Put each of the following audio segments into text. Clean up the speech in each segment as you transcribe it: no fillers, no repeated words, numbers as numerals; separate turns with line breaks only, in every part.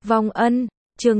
Vong ân, chương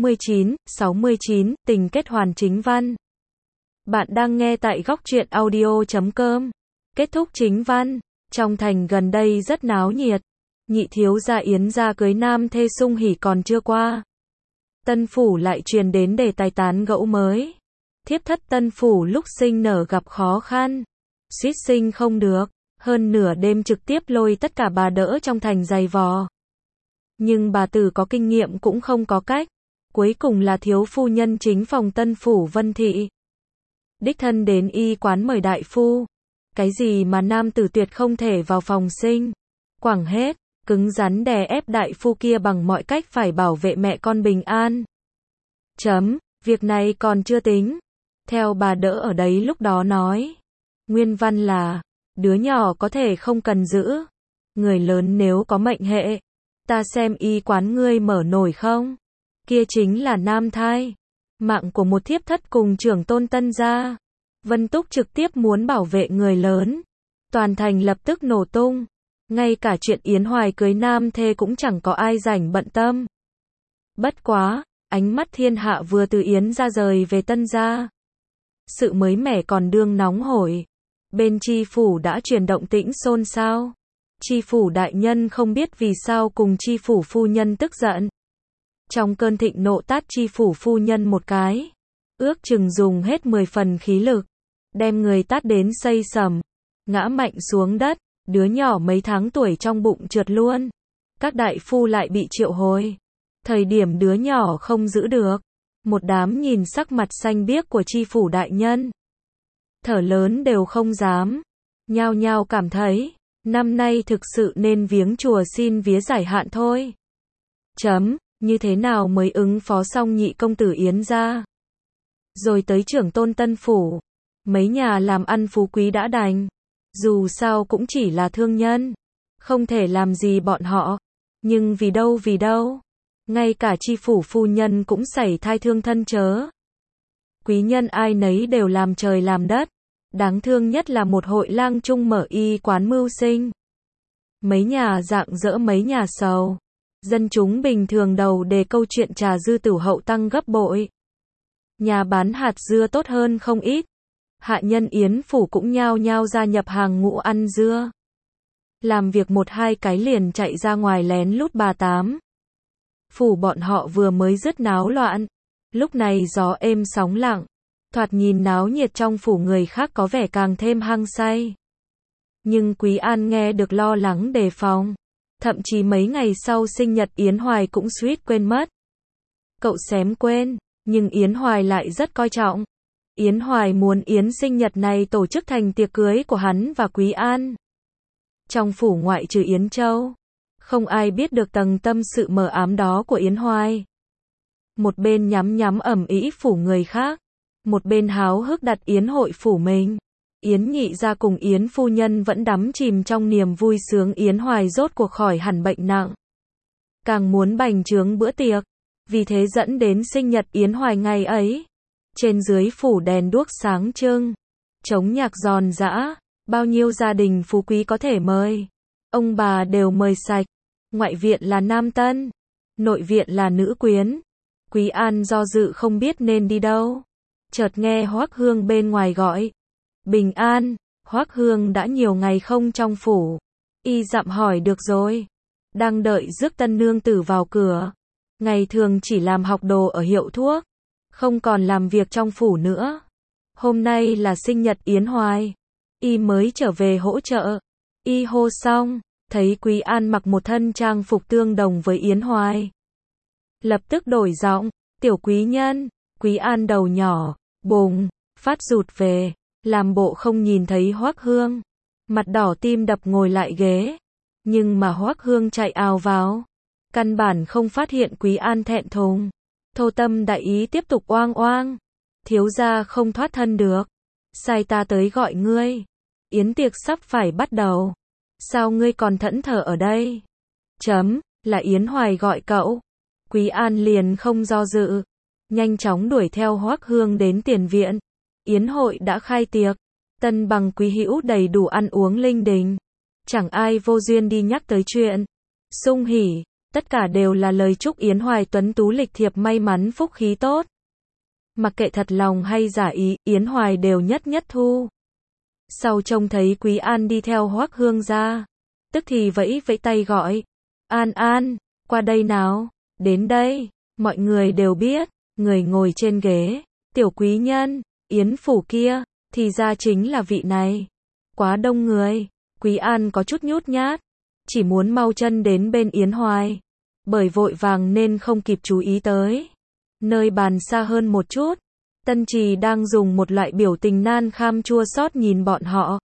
69, tình kết hoàn chính văn. Bạn đang nghe tại góc truyện audio.com. Kết thúc chính văn. Trong thành gần đây rất náo nhiệt. Nhị thiếu gia Yến gia cưới nam thê sung hỉ còn chưa qua. Tân phủ lại truyền đến đề tài tán gẫu mới. Thiếp thất tân phủ lúc sinh nở gặp khó khăn. Suýt sinh không được. Hơn nửa đêm trực tiếp lôi tất cả bà đỡ trong thành giày vò. Nhưng bà tử có kinh nghiệm cũng không có cách. Cuối cùng là thiếu phu nhân chính phòng tân phủ Vân Thị. Đích thân đến y quán mời đại phu. Cái gì mà nam tử tuyệt không thể vào phòng sinh. Quẳng hết, cứng rắn đè ép đại phu kia bằng mọi cách phải bảo vệ mẹ con bình an. Việc này còn chưa tính. Theo bà đỡ ở đấy lúc đó nói. Nguyên văn là, đứa nhỏ có thể không cần giữ. Người lớn nếu có mệnh hệ. Ta xem y quán ngươi mở nổi không? Kia chính là nam thai. Mạng của một thiếp thất cùng trưởng tôn tân gia. Vân Túc trực tiếp muốn bảo vệ người lớn. Toàn thành lập tức nổ tung. Ngay cả chuyện Yến Hoài cưới nam thê cũng chẳng có ai rảnh bận tâm. Bất quá, ánh mắt thiên hạ vừa từ Yến ra rời về tân gia. Sự mới mẻ còn đương nóng hổi. Bên tri phủ đã truyền động tĩnh xôn xao. Tri phủ đại nhân không biết vì sao cùng tri phủ phu nhân tức giận. Trong cơn thịnh nộ tát tri phủ phu nhân một cái. Ước chừng dùng hết 10 phần khí lực. Đem người tát đến xây sầm. Ngã mạnh xuống đất. Đứa nhỏ mấy tháng tuổi trong bụng trượt luôn. Các đại phu lại bị triệu hồi. Thời điểm đứa nhỏ không giữ được. Một đám nhìn sắc mặt xanh biếc của tri phủ đại nhân. Thở lớn đều không dám. Nhao nhao cảm thấy. Năm nay thực sự nên viếng chùa xin vía giải hạn thôi. Như thế nào mới ứng phó xong nhị công tử Yến gia. Rồi tới trưởng tôn tân phủ. Mấy nhà làm ăn phú quý đã đành. Dù sao cũng chỉ là thương nhân. Không thể làm gì bọn họ. Nhưng vì đâu. Ngay cả tri phủ phu nhân cũng xảy thai thương thân chớ. Quý nhân ai nấy đều làm trời làm đất. Đáng thương nhất là một hội lang trung mở y quán mưu sinh. Mấy nhà rạng rỡ mấy nhà sầu. Dân chúng bình thường đầu đề câu chuyện trà dư tửu hậu tăng gấp bội. Nhà bán hạt dưa tốt hơn không ít. Hạ nhân Yến phủ cũng nhao nhao gia nhập hàng ngũ ăn dưa. Làm việc một hai cái liền chạy ra ngoài lén lút bà tám. Phủ bọn họ vừa mới dứt náo loạn. Lúc này gió êm sóng lặng. Thoạt nhìn náo nhiệt trong phủ người khác có vẻ càng thêm hăng say. Nhưng Quý An nghe được lo lắng đề phòng. Thậm chí mấy ngày sau sinh nhật Yến Hoài cũng suýt quên mất. Cậu xém quên, nhưng Yến Hoài lại rất coi trọng. Yến Hoài muốn Yến sinh nhật này tổ chức thành tiệc cưới của hắn và Quý An. Trong phủ ngoại trừ Yến Châu, không ai biết được tầng tâm sự mờ ám đó của Yến Hoài. Một bên nhắm ầm ĩ phủ người khác. Một bên háo hức đặt Yến hội phủ mình. Yến nhị gia cùng Yến phu nhân vẫn đắm chìm trong niềm vui sướng Yến Hoài rốt cuộc khỏi hẳn bệnh nặng. Càng muốn bành trướng bữa tiệc. Vì thế dẫn đến sinh nhật Yến Hoài ngày ấy. Trên dưới phủ đèn đuốc sáng trưng. Trống nhạc giòn giã. Bao nhiêu gia đình phú quý có thể mời. Ông bà đều mời sạch. Ngoại viện là nam tân. Nội viện là nữ quyến. Quý An do dự không biết nên đi đâu. Chợt nghe Hoắc Hương bên ngoài gọi. Bình an, Hoắc Hương đã nhiều ngày không trong phủ. Y dặm hỏi được rồi. Đang đợi rước tân nương tử vào cửa. Ngày thường chỉ làm học đồ ở hiệu thuốc. Không còn làm việc trong phủ nữa. Hôm nay là sinh nhật Yến Hoài. Y mới trở về hỗ trợ. Y hô xong, thấy Quý An mặc một thân trang phục tương đồng với Yến Hoài. Lập tức đổi giọng, tiểu quý nhân. Quý An đầu nhỏ, bùng, phát rụt về. Làm bộ không nhìn thấy Hoắc Hương. Mặt đỏ tim đập ngồi lại ghế. Nhưng mà Hoắc Hương chạy ào vào. Căn bản không phát hiện Quý An thẹn thùng. Thô tâm đại ý tiếp tục oang. Thiếu gia không thoát thân được. Sai ta tới gọi ngươi. Yến tiệc sắp phải bắt đầu. Sao ngươi còn thẫn thờ ở đây? Là Yến Hoài gọi cậu. Quý An liền không do dự. Nhanh chóng đuổi theo Hoắc Hương đến tiền viện. Yến hội đã khai tiệc. Tân bằng quý hữu đầy đủ ăn uống linh đình. Chẳng ai vô duyên đi nhắc tới chuyện sung hỉ. Tất cả đều là lời chúc Yến Hoài tuấn tú lịch thiệp may mắn phúc khí tốt. Mặc kệ thật lòng hay giả ý, Yến Hoài đều nhất nhất thu. Sau trông thấy Quý An đi theo Hoắc Hương ra, tức thì vẫy vẫy tay gọi, An An, qua đây nào, đến đây, mọi người đều biết, người ngồi trên ghế, tiểu quý nhân, Yến phủ kia, thì ra chính là vị này. Quá đông người, Quý An có chút nhút nhát, chỉ muốn mau chân đến bên Yến Hoài, bởi vội vàng nên không kịp chú ý tới. Nơi bàn xa hơn một chút, Tân Trì đang dùng một loại biểu tình nan kham chua xót nhìn bọn họ.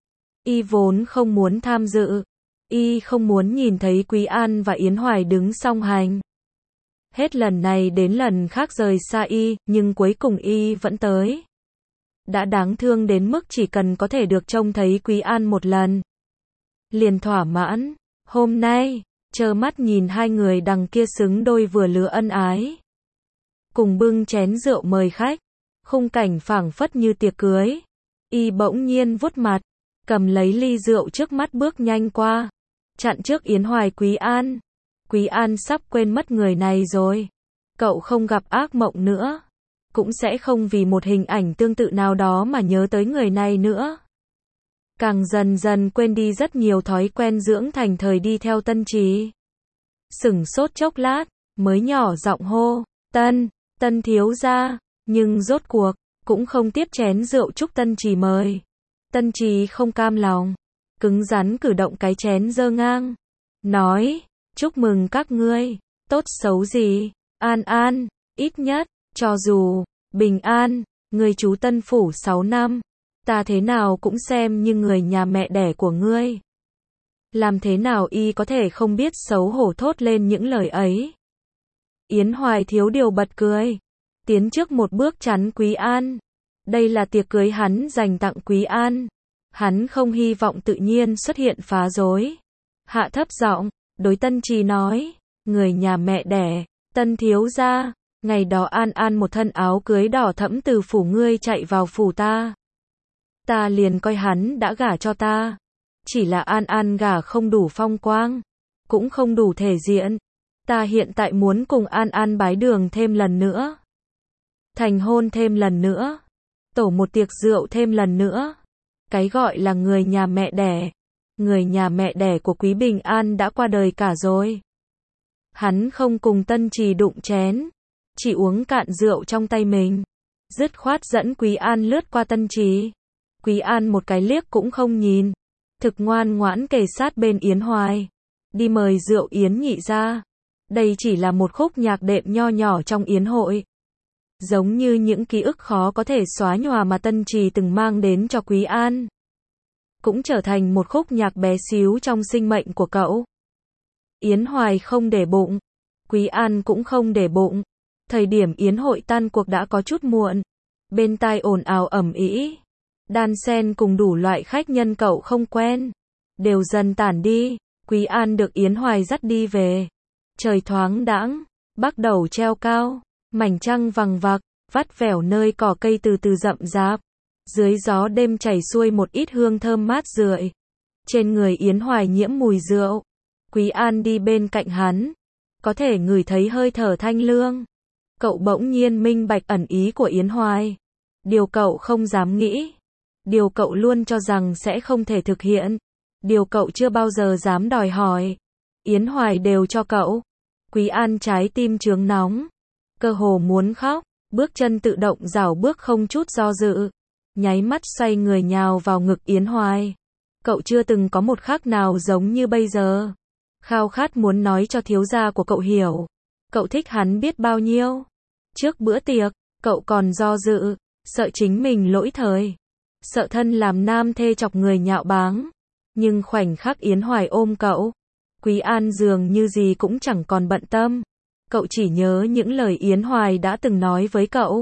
Y vốn không muốn tham dự, y không muốn nhìn thấy Quý An và Yến Hoài đứng song hành. Hết lần này đến lần khác rời xa y, nhưng cuối cùng y vẫn tới. Đã đáng thương đến mức chỉ cần có thể được trông thấy Quý An một lần, liền thỏa mãn. Hôm nay, trơ mắt nhìn hai người đằng kia xứng đôi vừa lứa ân ái, cùng bưng chén rượu mời khách, khung cảnh phảng phất như tiệc cưới. Y bỗng nhiên vuốt mặt, cầm lấy ly rượu trước mắt bước nhanh qua, chặn trước Yến Hoài. Quý An, Quý An sắp quên mất người này rồi. Cậu không gặp ác mộng nữa, cũng sẽ không vì một hình ảnh tương tự nào đó mà nhớ tới người này nữa. Càng dần dần quên đi rất nhiều thói quen dưỡng thành thời đi theo Tân Trì. Sửng sốt chốc lát, mới nhỏ giọng hô, Tân thiếu gia, nhưng rốt cuộc, cũng không tiếp chén rượu chúc Tân Trì mời. Tân Trì không cam lòng, cứng rắn cử động cái chén giơ ngang, nói, chúc mừng các ngươi, tốt xấu gì, An An, ít nhất, cho dù, bình an, ngươi trú Tân phủ 6 năm, ta thế nào cũng xem như người nhà mẹ đẻ của ngươi. Làm thế nào y có thể không biết xấu hổ thốt lên những lời ấy. Yến Hoài thiếu điều bật cười, tiến trước một bước chắn Quý An. Đây là tiệc cưới hắn dành tặng Quý An. Hắn không hy vọng tự nhiên xuất hiện phá rối. Hạ thấp giọng, đối Tân Trì nói, người nhà mẹ đẻ, Tân thiếu gia, ngày đó An An một thân áo cưới đỏ thẫm từ phủ ngươi chạy vào phủ ta. Ta liền coi hắn đã gả cho ta. Chỉ là An An gả không đủ phong quang, cũng không đủ thể diện. Ta hiện tại muốn cùng An An bái đường thêm lần nữa, thành hôn thêm lần nữa, tổ một tiệc rượu thêm lần nữa. Cái gọi là người nhà mẹ đẻ, người nhà mẹ đẻ của Quý Bình An đã qua đời cả rồi. Hắn không cùng Tân Trì đụng chén, chỉ uống cạn rượu trong tay mình, dứt khoát dẫn Quý An lướt qua Tân Trì. Quý An một cái liếc cũng không nhìn, thực ngoan ngoãn kề sát bên Yến Hoài, đi mời rượu Yến nhị ra. Đây chỉ là một khúc nhạc đệm nho nhỏ trong yến hội, giống như những ký ức khó có thể xóa nhòa mà Tân Trì từng mang đến cho Quý An, cũng trở thành một khúc nhạc bé xíu trong sinh mệnh của cậu. Yến Hoài không để bụng, Quý An cũng không để bụng. Thời điểm yến hội tan cuộc đã có chút muộn, bên tai ồn ào ầm ĩ, đan xen cùng đủ loại khách nhân cậu không quen, đều dần tản đi. Quý An được Yến Hoài dắt đi về. Trời thoáng đãng, bắc đầu treo cao, mảnh trăng vằng vặc, vắt vẻo nơi cỏ cây từ từ rậm rạp. Dưới gió đêm chảy xuôi một ít hương thơm mát rượi. Trên người Yến Hoài nhiễm mùi rượu. Quý An đi bên cạnh hắn, có thể ngửi thấy hơi thở thanh lương. Cậu bỗng nhiên minh bạch ẩn ý của Yến Hoài. Điều cậu không dám nghĩ, điều cậu luôn cho rằng sẽ không thể thực hiện, điều cậu chưa bao giờ dám đòi hỏi, Yến Hoài đều cho cậu. Quý An trái tim chướng nóng, cơ hồ muốn khóc, bước chân tự động rảo bước không chút do dự, nháy mắt xoay người nhào vào ngực Yến Hoài. Cậu chưa từng có một khắc nào giống như bây giờ. Khao khát muốn nói cho thiếu gia của cậu hiểu, cậu thích hắn biết bao nhiêu. Trước bữa tiệc, cậu còn do dự, sợ chính mình lỗi thời, sợ thân làm nam thê chọc người nhạo báng. Nhưng khoảnh khắc Yến Hoài ôm cậu, Quý An dường như gì cũng chẳng còn bận tâm. Cậu chỉ nhớ những lời Yến Hoài đã từng nói với cậu.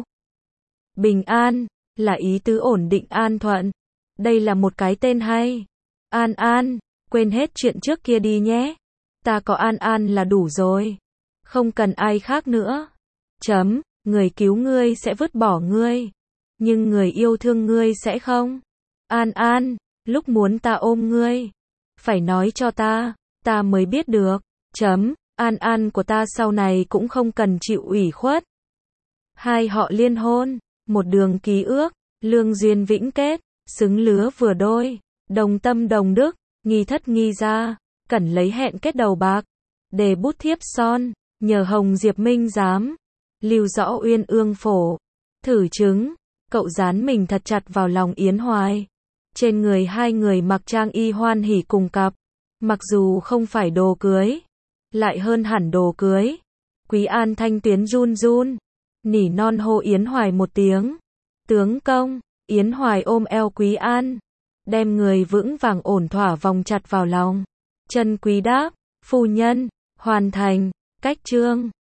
Bình an, là ý tứ ổn định an thuận. Đây là một cái tên hay. An An, quên hết chuyện trước kia đi nhé. Ta có An An là đủ rồi. Không cần ai khác nữa. Người cứu ngươi sẽ vứt bỏ ngươi. Nhưng người yêu thương ngươi sẽ không. An An, lúc muốn ta ôm ngươi, phải nói cho ta mới biết được. An An của ta sau này cũng không cần chịu ủy khuất. Hai họ liên hôn, một đường ký ước, lương duyên vĩnh kết, xứng lứa vừa đôi, đồng tâm đồng đức, nghi thất nghi gia, cẩn lấy hẹn kết đầu bạc, đề bút thiếp son, nhờ Hồng Diệp Minh giám, lưu rõ uyên ương phổ, thử chứng, cậu dán mình thật chặt vào lòng Yến Hoài. Trên người hai người mặc trang y hoan hỉ cùng cặp, mặc dù không phải đồ cưới, lại hơn hẳn đồ cưới. Quý An thanh tuyến run run, nỉ non hô Yến Hoài một tiếng. Tướng công, Yến Hoài ôm eo Quý An, đem người vững vàng ổn thỏa vòng chặt vào lòng. Chân quý đáp, phu nhân, hoàn thành, cách chương.